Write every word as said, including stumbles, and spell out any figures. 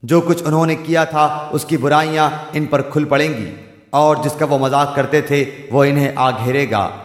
जो कुछ उन्होंने किया था उसकी बुराइयां इन पर खुल पड़ेंगी, और जिसका वो मजाक करते थे वो इन्हें आ घेरेगा।